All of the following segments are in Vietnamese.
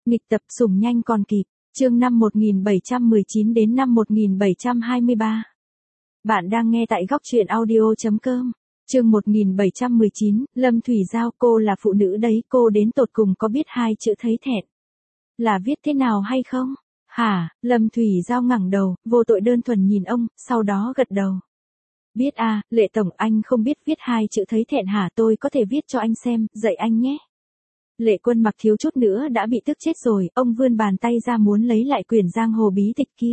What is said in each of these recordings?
Nghịch tập sủng nhanh còn kịp. Chương năm 1719 đến năm 1723. Bạn đang nghe tại góc truyện audio.com. Chương 1719, Lâm Thủy Giao, cô là phụ nữ đấy, cô đến tột cùng có biết hai chữ thấy thẹn là viết thế nào hay không? Hả? Lâm Thủy Giao ngẩng đầu, vô tội đơn thuần nhìn ông, sau đó gật đầu. Biết à, Lệ Tổng, anh không biết viết hai chữ thấy thẹn hả? Tôi có thể viết cho anh xem, dạy anh nhé. Lệ Quân Mặc thiếu chút nữa đã bị tức chết rồi, ông vươn bàn tay ra muốn lấy lại quyển giang hồ bí tịch kia.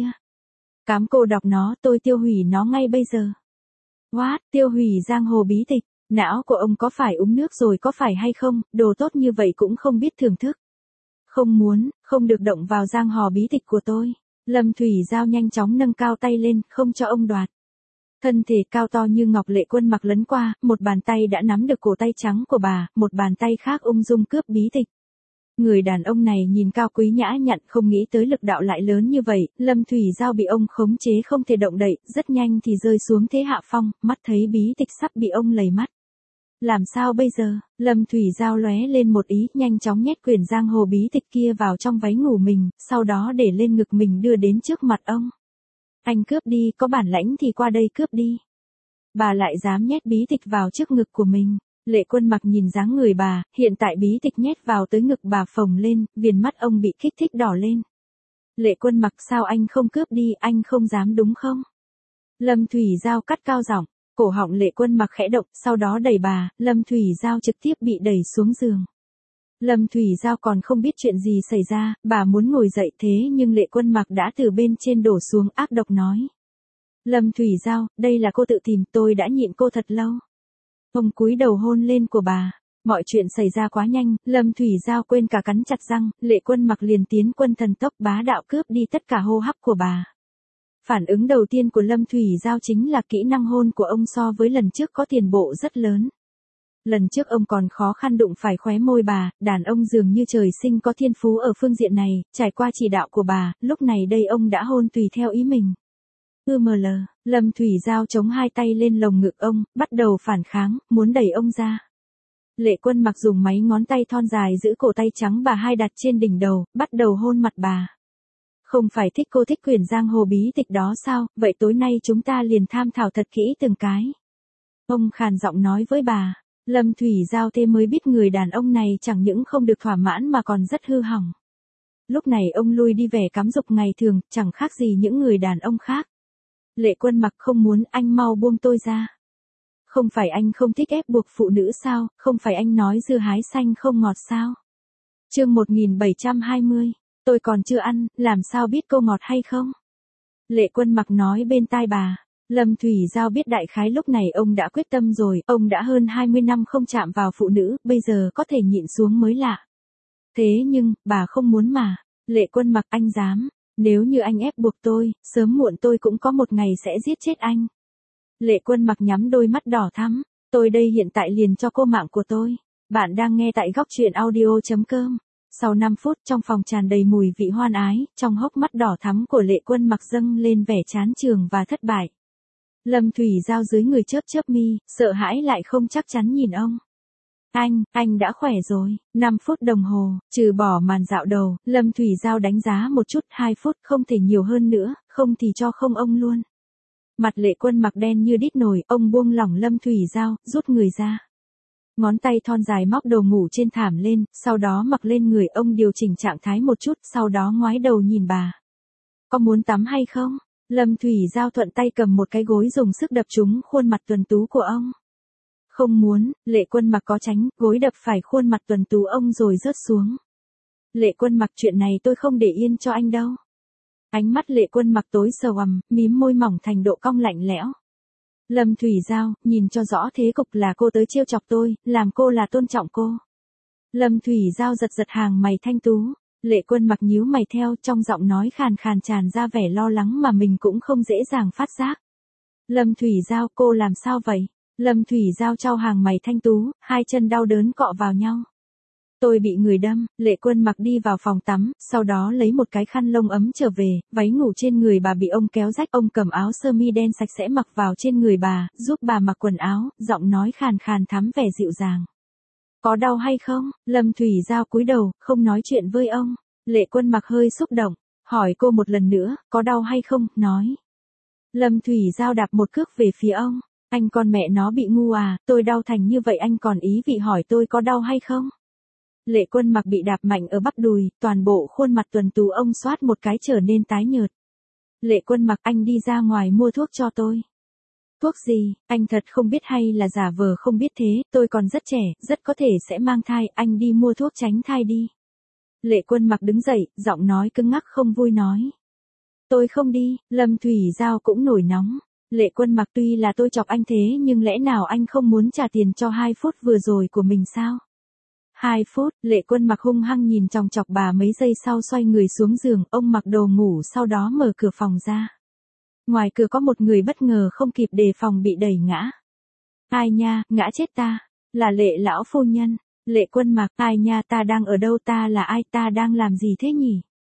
Cám cô đọc nó, tôi tiêu hủy nó ngay bây giờ. What, tiêu hủy giang hồ bí tịch? Não của ông có phải uống nước rồi có phải hay không, đồ tốt như vậy cũng không biết thưởng thức. Không muốn, không được động vào giang hồ bí tịch của tôi. Lâm Thủy Giao nhanh chóng nâng cao tay lên, không cho ông đoạt. Thân thể cao to như ngọc Lệ Quân Mặc lấn qua, một bàn tay đã nắm được cổ tay trắng của bà, một bàn tay khác ung dung cướp bí tịch. Người đàn ông này nhìn cao quý nhã nhặn, không nghĩ tới lực đạo lại lớn như vậy, Lâm Thủy Giao bị ông khống chế không thể động đậy, rất nhanh thì rơi xuống thế hạ phong, mắt thấy bí tịch sắp bị ông lầy mắt. Làm sao bây giờ? Lâm Thủy Giao lóe lên một ý, nhanh chóng nhét quyển giang hồ bí tịch kia vào trong váy ngủ mình, sau đó để lên ngực mình đưa đến trước mặt ông. Anh cướp đi, có bản lãnh thì qua đây cướp đi. Bà lại dám nhét bí tịch vào trước ngực của mình. Lệ Quân Mặc nhìn dáng người bà, hiện tại bí tịch nhét vào tới ngực bà phồng lên, viền mắt ông bị kích thích đỏ lên. Lệ Quân Mặc, sao anh không cướp đi, anh không dám đúng không? Lâm Thủy Giao cắt cao giọng, cổ họng Lệ Quân Mặc khẽ động, sau đó đẩy bà, Lâm Thủy Giao trực tiếp bị đẩy xuống giường. Lâm Thủy Giao còn không biết chuyện gì xảy ra, bà muốn ngồi dậy thế nhưng Lệ Quân Mặc đã từ bên trên đổ xuống ác độc nói. Lâm Thủy Giao, đây là cô tự tìm, tôi đã nhịn cô thật lâu. Ông cúi đầu hôn lên của bà. Mọi chuyện xảy ra quá nhanh, Lâm Thủy Giao quên cả cắn chặt răng, Lệ Quân Mặc liền tiến quân thần tốc bá đạo cướp đi tất cả hô hấp của bà. Phản ứng đầu tiên của Lâm Thủy Giao chính là kỹ năng hôn của ông so với lần trước có tiền bộ rất lớn. Lần trước ông còn khó khăn đụng phải khóe môi bà, đàn ông dường như trời sinh có thiên phú ở phương diện này, trải qua chỉ đạo của bà, lúc này đây ông đã hôn tùy theo ý mình. Lâm Thủy Giao chống hai tay lên lồng ngực ông, bắt đầu phản kháng, muốn đẩy ông ra. Lệ Quân Mặc dùng mấy ngón tay thon dài giữ cổ tay trắng bà hai đặt trên đỉnh đầu, bắt đầu hôn mặt bà. Không phải thích cô thích quyển giang hồ bí tịch đó sao, vậy tối nay chúng ta liền tham thảo thật kỹ từng cái. Ông khàn giọng nói với bà. Lâm Thủy Giao thế mới biết người đàn ông này chẳng những không được thỏa mãn mà còn rất hư hỏng. Lúc này ông lui đi vẻ cám dục ngày thường, chẳng khác gì những người đàn ông khác. Lệ Quân Mặc, không muốn, anh mau buông tôi ra. Không phải anh không thích ép buộc phụ nữ sao, không phải anh nói dưa hái xanh không ngọt sao. Chương 1720, tôi còn chưa ăn, làm sao biết cô ngọt hay không? Lệ Quân Mặc nói bên tai bà. Lâm Thủy Giao biết đại khái lúc này ông đã quyết tâm rồi, ông đã hơn 20 năm không chạm vào phụ nữ, bây giờ có thể nhịn xuống mới lạ. Thế nhưng, bà không muốn mà. Lệ Quân Mặc, anh dám. Nếu như anh ép buộc tôi, sớm muộn tôi cũng có một ngày sẽ giết chết anh. Lệ Quân Mặc nhắm đôi mắt đỏ thắm. Tôi đây hiện tại liền cho cô mạng của tôi. Bạn đang nghe tại góc truyện audio.com. Sau 5 phút trong phòng tràn đầy mùi vị hoan ái, trong hốc mắt đỏ thắm của Lệ Quân Mặc dâng lên vẻ chán chường và thất bại. Lâm Thủy Giao dưới người chớp chớp mi, sợ hãi lại không chắc chắn nhìn ông. Anh đã khỏe rồi. 5 phút đồng hồ, trừ bỏ màn dạo đầu, Lâm Thủy Giao đánh giá một chút, 2 phút không thể nhiều hơn nữa, không thì cho không ông luôn. Mặt Lệ Quân Mặc đen như đít nồi, ông buông lỏng Lâm Thủy Giao, rút người ra. Ngón tay thon dài móc đồ ngủ trên thảm lên, sau đó mặc lên người ông điều chỉnh trạng thái một chút, sau đó ngoái đầu nhìn bà. Có muốn tắm hay không? Lâm Thủy Giao thuận tay cầm một cái gối dùng sức đập trúng khuôn mặt tuấn tú của ông. Không muốn, Lệ Quân Mặc có tránh, gối đập phải khuôn mặt tuấn tú ông rồi rớt xuống. Lệ Quân Mặc, chuyện này tôi không để yên cho anh đâu. Ánh mắt Lệ Quân Mặc tối sầu ầm, mím môi mỏng thành độ cong lạnh lẽo. Lâm Thủy Giao, nhìn cho rõ thế cục là cô tới trêu chọc tôi, làm cô là tôn trọng cô. Lâm Thủy Giao giật giật hàng mày thanh tú. Lệ Quân Mặc nhíu mày theo, trong giọng nói khàn khàn tràn ra vẻ lo lắng mà mình cũng không dễ dàng phát giác. Lâm Thủy Giao, cô làm sao vậy? Lâm Thủy Giao trao hàng mày thanh tú, hai chân đau đớn cọ vào nhau. Tôi bị người đâm. Lệ Quân Mặc đi vào phòng tắm, sau đó lấy một cái khăn lông ấm trở về, váy ngủ trên người bà bị ông kéo rách, ông cầm áo sơ mi đen sạch sẽ mặc vào trên người bà, giúp bà mặc quần áo, giọng nói khàn khàn thắm vẻ dịu dàng. Có đau hay không? Lâm Thủy Giao cúi đầu, không nói chuyện với ông. Lệ Quân Mặc hơi xúc động, hỏi cô một lần nữa, có đau hay không, nói. Lâm Thủy Giao đạp một cước về phía ông, anh con mẹ nó bị ngu à, tôi đau thành như vậy anh còn ý vị hỏi tôi có đau hay không. Lệ Quân Mặc bị đạp mạnh ở bắp đùi, toàn bộ khuôn mặt tuần tú ông xoát một cái trở nên tái nhợt. Lệ Quân Mặc, anh đi ra ngoài mua thuốc cho tôi. Thuốc gì, anh thật không biết hay là giả vờ không biết thế, tôi còn rất trẻ, rất có thể sẽ mang thai, anh đi mua thuốc tránh thai đi. Lệ Quân Mặc đứng dậy, giọng nói cứng ngắc không vui nói. Tôi không đi, Lâm Thủy Giao cũng nổi nóng. Lệ Quân Mặc, tuy là tôi chọc anh thế nhưng lẽ nào anh không muốn trả tiền cho 2 phút vừa rồi của mình sao? 2 phút, Lệ Quân Mặc hung hăng nhìn chòng chọc bà mấy giây sau xoay người xuống giường, ông mặc đồ ngủ sau đó mở cửa phòng ra. Ngoài cửa có một người bất ngờ không kịp đề phòng bị đẩy ngã. Ai nha, ngã chết ta, là Lệ lão phu nhân. Lệ Quân Mặc, ai nha, ta đang ở đâu, ta là ai, ta đang làm gì thế nhỉ?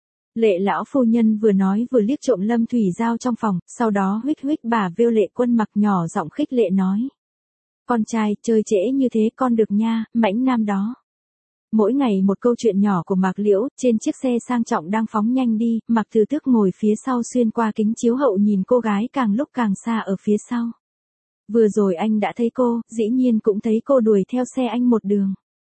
Lệ lão phu nhân vừa nói vừa liếc trộm Lâm Thủy Giao trong phòng, sau đó huých huých bà vêu Lệ Quân Mặc nhỏ giọng khích lệ nói. Con trai, chơi trễ như thế con được nha, mãnh nam đó. Mỗi ngày một câu chuyện nhỏ của Mạc Liễu, trên chiếc xe sang trọng đang phóng nhanh đi, Mạc Từ Tước ngồi phía sau xuyên qua kính chiếu hậu nhìn cô gái càng lúc càng xa ở phía sau. Vừa rồi anh đã thấy cô, dĩ nhiên cũng thấy cô đuổi theo xe anh một đường.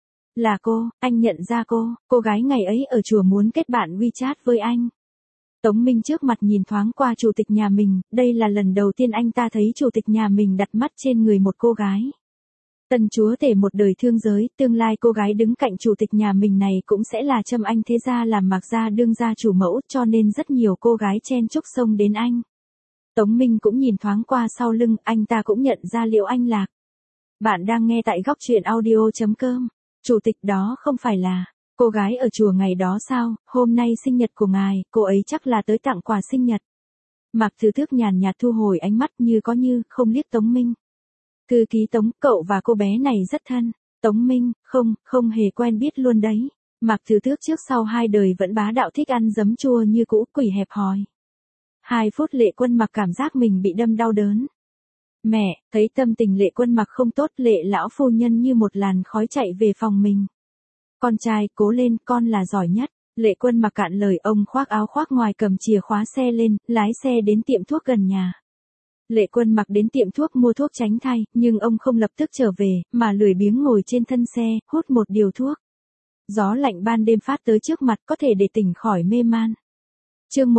Là cô, anh nhận ra cô gái ngày ấy ở chùa muốn kết bạn WeChat với anh. Tống Minh trước mặt nhìn thoáng qua chủ tịch nhà mình, đây là lần đầu tiên anh ta thấy chủ tịch nhà mình đặt mắt trên người một cô gái. Tân chúa tể một đời thương giới, tương lai cô gái đứng cạnh chủ tịch nhà mình này cũng sẽ là Trâm Anh, thế ra làm Mạc gia đương gia chủ mẫu, cho nên rất nhiều cô gái chen chúc xông đến anh. Tống Minh cũng nhìn thoáng qua sau lưng, anh ta cũng nhận ra Liễu Anh Lạc. Bạn đang nghe tại góc truyện audio.com. Chủ tịch, đó không phải là cô gái ở chùa ngày đó sao, hôm nay sinh nhật của ngài, cô ấy chắc là tới tặng quà sinh nhật. Mạc Từ Tước nhàn nhạt thu hồi ánh mắt như có như không liếc Tống Minh. Thư ký Tống, cậu và cô bé này rất thân. Tống Minh, không hề quen biết luôn đấy. Mạc Từ Tước trước sau 2 đời vẫn bá đạo thích ăn giấm chua như cũ, quỷ hẹp hòi. 2 phút Lệ Quân Mặc cảm giác mình bị đâm đau đớn. Mẹ, thấy tâm tình Lệ Quân Mặc không tốt, Lệ lão phu nhân như một làn khói chạy về phòng mình. Con trai, cố lên, con là giỏi nhất. Lệ Quân Mặc cạn lời, ông khoác áo khoác ngoài cầm chìa khóa xe lên, lái xe đến tiệm thuốc gần nhà. Lệ Quân Mặc đến tiệm thuốc mua thuốc tránh thai, nhưng ông không lập tức trở về, mà lười biếng ngồi trên thân xe, hút một điều thuốc. Gió lạnh ban đêm phát tới trước mặt có thể để tỉnh khỏi mê man. Chương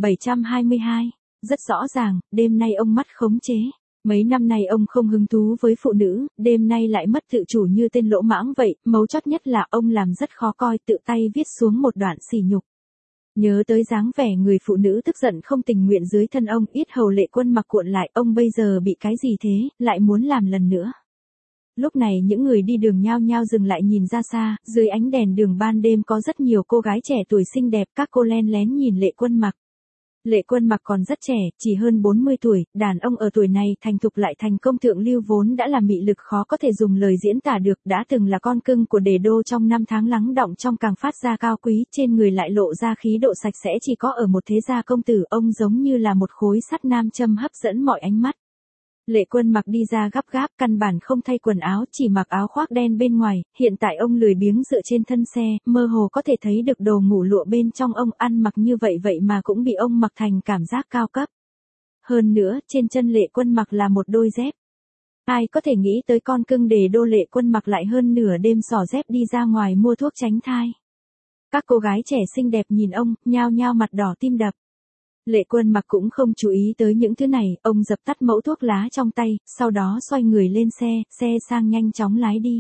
1722, rất rõ ràng, đêm nay ông mất khống chế. Mấy năm nay ông không hứng thú với phụ nữ, đêm nay lại mất tự chủ như tên lỗ mãng vậy, mấu chốt nhất là ông làm rất khó coi, tự tay viết xuống một đoạn sỉ nhục. Nhớ tới dáng vẻ người phụ nữ tức giận không tình nguyện dưới thân ông, yết hầu Lệ Quân Mặc cuộn lại, ông bây giờ bị cái gì thế, lại muốn làm lần nữa. Lúc này những người đi đường nhao nhao dừng lại nhìn ra xa, dưới ánh đèn đường ban đêm có rất nhiều cô gái trẻ tuổi xinh đẹp, các cô len lén nhìn Lệ Quân Mặc. Lệ Quân Mặc còn rất trẻ, chỉ hơn 40 tuổi, đàn ông ở tuổi này thành thục lại thành công thượng lưu vốn đã là mị lực khó có thể dùng lời diễn tả được, đã từng là con cưng của Đề Đô trong 5 tháng lắng đọng trong càng phát ra cao quý, trên người lại lộ ra khí độ sạch sẽ chỉ có ở một thế gia công tử, ông giống như là một khối sắt nam châm hấp dẫn mọi ánh mắt. Lệ Quân Mặc đi ra gấp gáp, căn bản không thay quần áo, chỉ mặc áo khoác đen bên ngoài, hiện tại ông lười biếng dựa trên thân xe, mơ hồ có thể thấy được đồ ngủ lụa bên trong, ông ăn mặc như vậy vậy mà cũng bị ông mặc thành cảm giác cao cấp. Hơn nữa, trên chân Lệ Quân Mặc là một đôi dép. Ai có thể nghĩ tới con cưng Đề Đô Lệ Quân Mặc lại hơn nửa đêm xỏ dép đi ra ngoài mua thuốc tránh thai. Các cô gái trẻ xinh đẹp nhìn ông, nhao nhao mặt đỏ tim đập. Lệ Quân Mặc cũng không chú ý tới những thứ này, ông dập tắt mẫu thuốc lá trong tay, sau đó xoay người lên xe, xe sang nhanh chóng lái đi.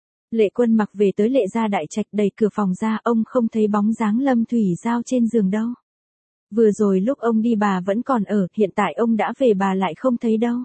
Lệ Quân Mặc về tới Lệ gia đại trạch, đẩy cửa phòng ra, ông không thấy bóng dáng Lâm Thủy Giao trên giường đâu. Vừa rồi lúc ông đi bà vẫn còn ở, hiện tại ông đã về bà lại không thấy đâu.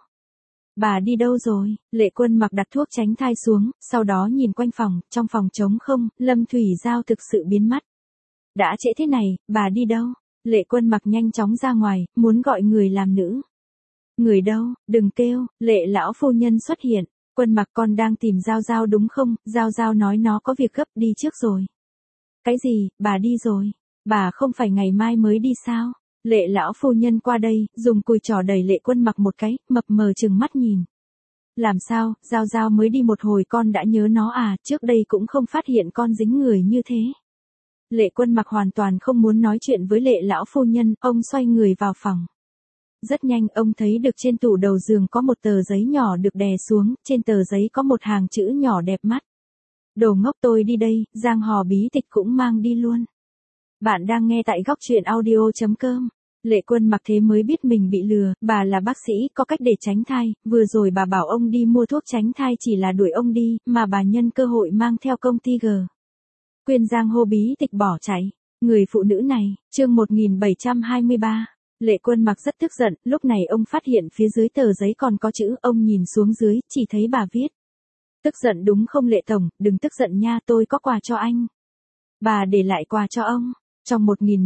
Bà đi đâu rồi? Lệ Quân Mặc đặt thuốc tránh thai xuống, sau đó nhìn quanh phòng, trong phòng trống không, Lâm Thủy Giao thực sự biến mất. Đã trễ thế này, bà đi đâu? Lệ Quân Mặc nhanh chóng ra ngoài, muốn gọi người làm nữ. Người đâu, đừng kêu, Lệ lão phu nhân xuất hiện. Quân Mặc, con đang tìm Giao Giao đúng không? Giao Giao nói nó có việc gấp, đi trước rồi. Cái gì, bà đi rồi? Bà không phải ngày mai mới đi sao? Lệ lão phu nhân qua đây, dùng cùi trỏ đẩy Lệ Quân Mặc một cái, mập mờ trừng mắt nhìn. Làm sao, Giao Giao mới đi một hồi con đã nhớ nó à, trước đây cũng không phát hiện con dính người như thế. Lệ Quân Mặc hoàn toàn không muốn nói chuyện với Lệ lão phu nhân, ông xoay người vào phòng. Rất nhanh ông thấy được trên tủ đầu giường có một tờ giấy nhỏ được đè xuống, trên tờ giấy có một hàng chữ nhỏ đẹp mắt. Đồ ngốc tôi đi đây, giang hò bí tịch cũng mang đi luôn. Bạn đang nghe tại góc truyện audio.com. Lệ Quân Mặc thế mới biết mình bị lừa, bà là bác sĩ, có cách để tránh thai, vừa rồi bà bảo ông đi mua thuốc tránh thai chỉ là đuổi ông đi, mà bà nhân cơ hội mang theo công ty G. Quyên giang hồ bí tịch bỏ chạy. Người phụ nữ này, chương 1723. Lệ Quân Mặc rất tức giận, lúc này ông phát hiện phía dưới tờ giấy còn có chữ, ông nhìn xuống dưới, chỉ thấy bà viết. Tức giận đúng không Lệ Tổng, đừng tức giận nha, tôi có quà cho anh. Bà để lại quà cho ông. Trong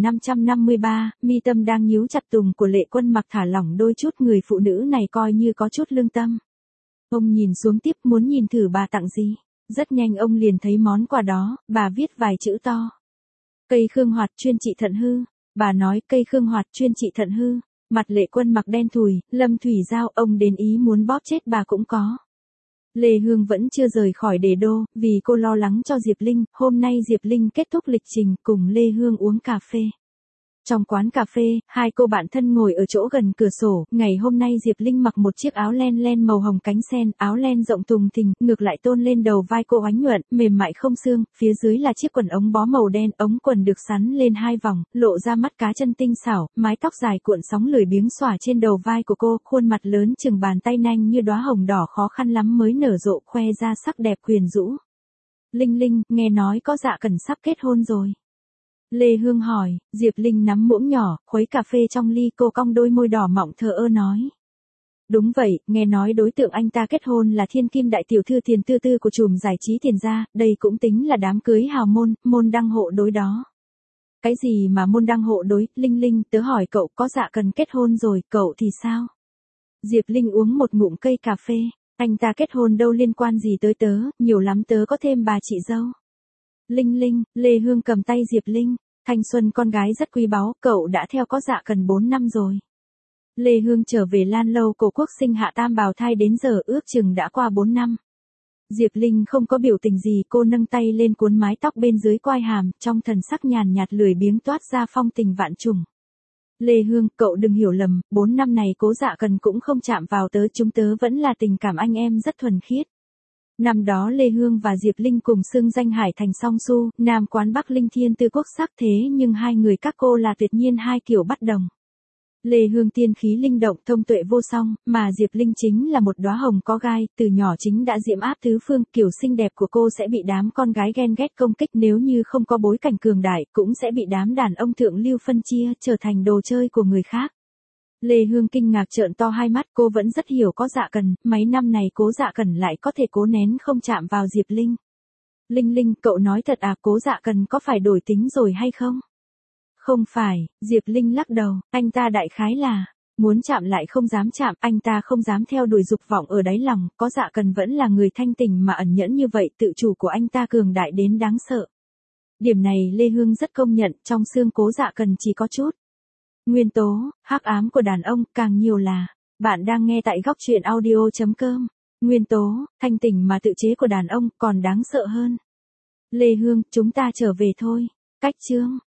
1553, mi tâm đang nhíu chặt tùng của Lệ Quân Mặc thả lỏng đôi chút, người phụ nữ này coi như có chút lương tâm. Ông nhìn xuống tiếp muốn nhìn thử bà tặng gì. Rất nhanh ông liền thấy món quà đó, bà viết vài chữ to. Cây khương hoạt chuyên trị thận hư. Bà nói cây khương hoạt chuyên trị thận hư. Mặt Lệ Quân Mặc đen thùi, Lâm Thủy Giao ông đến ý muốn bóp chết bà cũng có. Lê Hương vẫn chưa rời khỏi Đề Đô, vì cô lo lắng cho Diệp Linh, hôm nay Diệp Linh kết thúc lịch trình cùng Lê Hương uống cà phê. Trong quán cà phê, hai cô bạn thân ngồi ở chỗ gần cửa sổ, ngày hôm nay Diệp Linh mặc một chiếc áo len màu hồng cánh sen, áo len rộng tùng thình, ngược lại tôn lên đầu vai cô oánh nhuận, mềm mại không xương, phía dưới là chiếc quần ống bó màu đen, ống quần được sắn lên hai vòng, lộ ra mắt cá chân tinh xảo, mái tóc dài cuộn sóng lười biếng xõa trên đầu vai của cô, khuôn mặt lớn chừng bàn tay nanh như đóa hồng đỏ khó khăn lắm mới nở rộ, khoe ra sắc đẹp quyến rũ. Linh Linh, nghe nói có Dạ Cẩn sắp kết hôn rồi. Lê Hương hỏi, Diệp Linh nắm muỗng nhỏ, khuấy cà phê trong ly, cô cong đôi môi đỏ mọng thờ ơ nói. Đúng vậy, nghe nói đối tượng anh ta kết hôn là thiên kim đại tiểu thư Tiền Tư Tư của chùm giải trí Tiền gia, đây cũng tính là đám cưới hào môn, môn đăng hộ đối đó. Cái gì mà môn đăng hộ đối, Linh Linh, tớ hỏi cậu có Dạ Cần kết hôn rồi, cậu thì sao? Diệp Linh uống một ngụm cây cà phê, anh ta kết hôn đâu liên quan gì tới tớ, nhiều lắm tớ có thêm bà chị dâu. Linh Linh, Lê Hương cầm tay Diệp Linh, thanh xuân con gái rất quý báu, cậu đã theo có Dạ Cần 4 năm rồi. Lê Hương trở về Lan Lâu Cổ Quốc sinh hạ tam bào thai đến giờ ước chừng đã qua 4 năm. Diệp Linh không có biểu tình gì, cô nâng tay lên cuốn mái tóc bên dưới quai hàm, trong thần sắc nhàn nhạt lười biếng toát ra phong tình vạn trùng. Lê Hương, cậu đừng hiểu lầm, 4 năm này Cố Dạ Cần cũng không chạm vào tớ, chúng tớ vẫn là tình cảm anh em rất thuần khiết. Năm đó Lê Hương và Diệp Linh cùng xưng danh Hải Thành Song Su, Nam quán Bắc Linh Thiên Tư Quốc sắc, thế nhưng hai người các cô là tuyệt nhiên hai kiểu bất đồng. Lê Hương tiên khí linh động, thông tuệ vô song, mà Diệp Linh chính là một đóa hồng có gai, từ nhỏ chính đã diễm áp tứ phương, kiểu xinh đẹp của cô sẽ bị đám con gái ghen ghét công kích, nếu như không có bối cảnh cường đại, cũng sẽ bị đám đàn ông thượng lưu phân chia, trở thành đồ chơi của người khác. Lê Hương kinh ngạc trợn to hai mắt, cô vẫn rất hiểu Có Dạ Cần, mấy năm này Cố Dạ Cần lại có thể cố nén không chạm vào Diệp Linh. Linh Linh, cậu nói thật à, Cố Dạ Cần có phải đổi tính rồi hay không? Không phải, Diệp Linh lắc đầu, anh ta đại khái là, muốn chạm lại không dám chạm, anh ta không dám theo đuổi dục vọng ở đáy lòng, Có Dạ Cần vẫn là người thanh tình mà ẩn nhẫn như vậy, tự chủ của anh ta cường đại đến đáng sợ. Điểm này Lê Hương rất công nhận, trong xương Cố Dạ Cần chỉ có chút nguyên tố, hắc ám của đàn ông, càng nhiều là, bạn đang nghe tại góc truyện audio.com, nguyên tố, thanh tình mà tự chế của đàn ông, còn đáng sợ hơn. Lê Hương, chúng ta trở về thôi, cách chương.